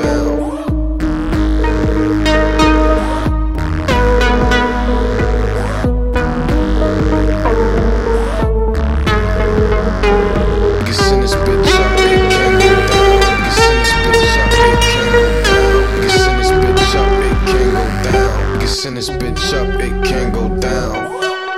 down. Send this bitch up, it can't go down.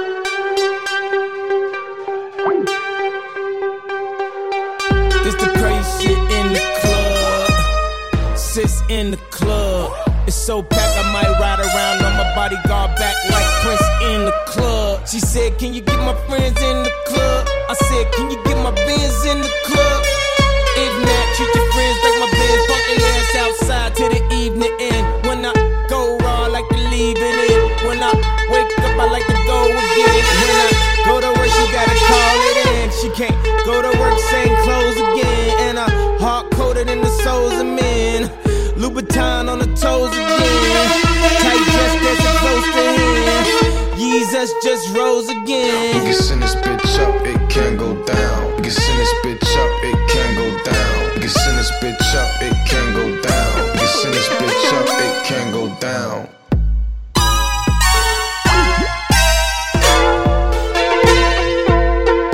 This the crazy shit in the club. Sis in the club. It's so packed I might ride around on my bodyguard back like Prince in the club. She said, can you get my friends in the club? I said, can you get my Benz in the club? If not, treat your friends like my Benz. Punk their ass outside till the evening end. When I go raw, I like to leave it in. When I wake up, I like to go again. When I go to work, she gotta call it in. She can't go to work, same clothes again. And I hard-coded in the souls of men. Louboutin on the toes again. Tight dress dancing close to him. Jesus just rose again. We can send this bitch up, it can't go down. We can send this bitch up, it can't go down. We can send this bitch up, it can't go down. We can send this bitch up, it can't go down.